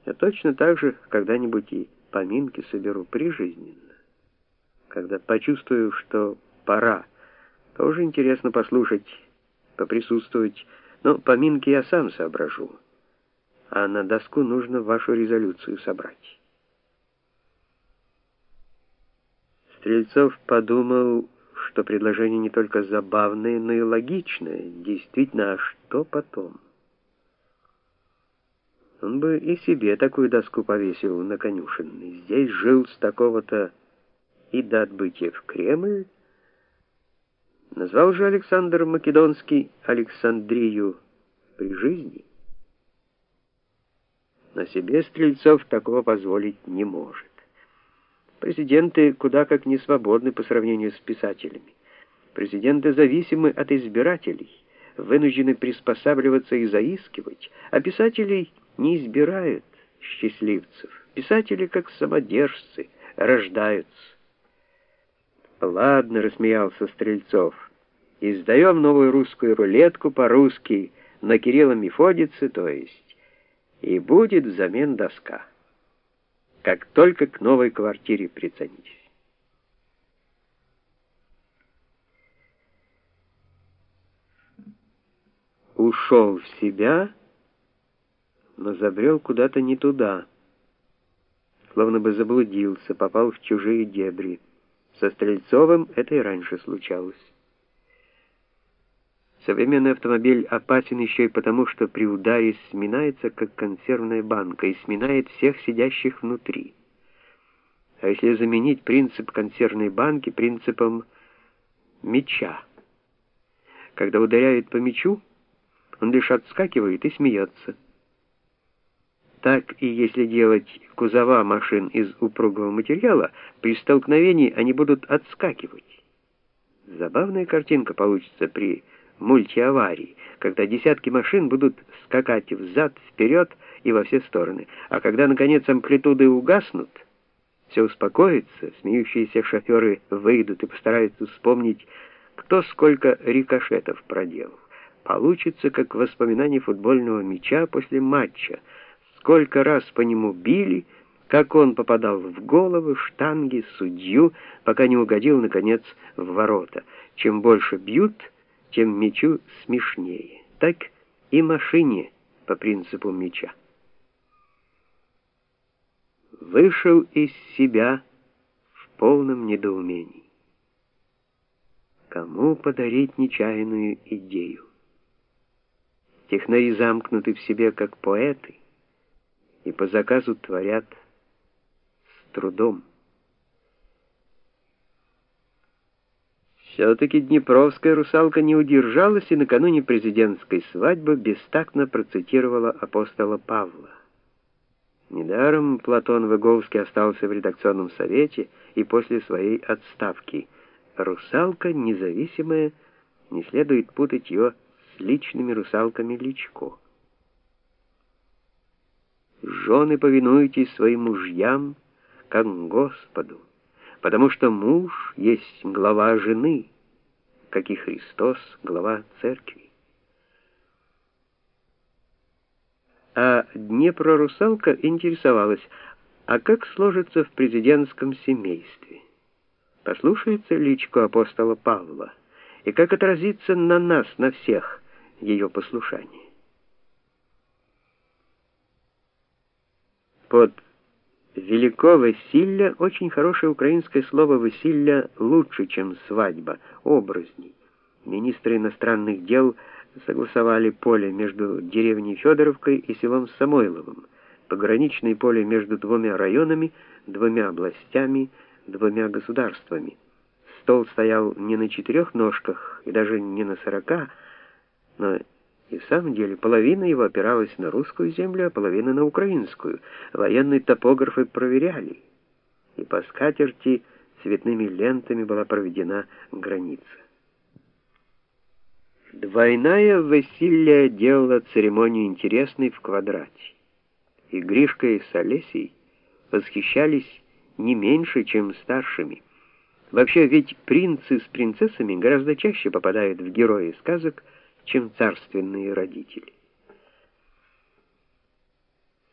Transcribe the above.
Я точно так же когда-нибудь и поминки соберу прижизненно. Когда почувствую, что пора, тоже интересно послушать, поприсутствовать, но поминки я сам соображу, а на доску нужно вашу резолюцию собрать. Стрельцов подумал, что предложение не только забавное, но и логичное. Действительно, а что потом? Он бы и себе такую доску повесил на конюшенной. Здесь жил с такого-то и до отбытия в Кремль. Назвал же Александр Македонский Александрию при жизни. Но себе Стрельцов такого позволить не может. Президенты куда как не свободны по сравнению с писателями. Президенты зависимы от избирателей, вынуждены приспосабливаться и заискивать, а писателей не избирают счастливцев. Писатели, как самодержцы, рождаются. «Ладно», — рассмеялся Стрельцов, — «издаем новую русскую рулетку по-русски на Кирилла Мефодице, то есть, и будет взамен доска. Как только к новой квартире приценитесь». Ушел в себя, но забрел куда-то не туда, словно бы заблудился, попал в чужие дебри. Со Стрельцовым это и раньше случалось. Современный автомобиль опасен еще и потому, что при ударе сминается, как консервная банка, и сминает всех сидящих внутри. А если заменить принцип консервной банки принципом мяча? Когда ударяет по мячу, он лишь отскакивает и смеется. Так и если делать кузова машин из упругого материала, при столкновении они будут отскакивать. Забавная картинка получится при мультиаварии, когда десятки машин будут скакать взад, вперед и во все стороны. А когда, наконец, амплитуды угаснут, все успокоится, смеющиеся шоферы выйдут и постараются вспомнить, кто сколько рикошетов проделал. Получится, как воспоминание футбольного мяча после матча. Сколько раз по нему били, как он попадал в головы, штанги, судью, пока не угодил, наконец, в ворота. Чем больше бьют, тем мячу смешнее. Так и машине по принципу мяча. Вышел из себя в полном недоумении. Кому подарить нечаянную идею? Технари замкнуты в себе, как поэты, и по заказу творят с трудом. Все-таки днепровская русалка не удержалась и накануне президентской свадьбы бестактно процитировала апостола Павла. Недаром Платон Выговский остался в редакционном совете и после своей отставки. Русалка независимая, не следует путать ее с личными русалками Личко. «Жены, повинуйтесь своим мужьям, как Господу, потому что муж есть глава жены, как и Христос глава церкви». А Днепрорусалка интересовалась, а как сложится в президентском семействе? Послушается Личко апостола Павла, и как отразится на нас, на всех, ее послушание? Под «велико весілля» очень хорошее украинское слово «весілля» лучше, чем «свадьба», образней. Министры иностранных дел согласовали поле между деревней Федоровкой и селом Самойловым, пограничное поле между двумя районами, двумя областями, двумя государствами. Стол стоял не на 4 ножках и даже не на 40, но и в самом деле половина его опиралась на русскую землю, а половина на украинскую. Военные топографы проверяли, и по скатерти цветными лентами была проведена граница. Двойная веселье делала церемонию интересной в квадрате. И Гришка и с Олесей восхищались не меньше, чем старшими. Вообще, ведь принцы с принцессами гораздо чаще попадают в герои сказок, чем царственные родители.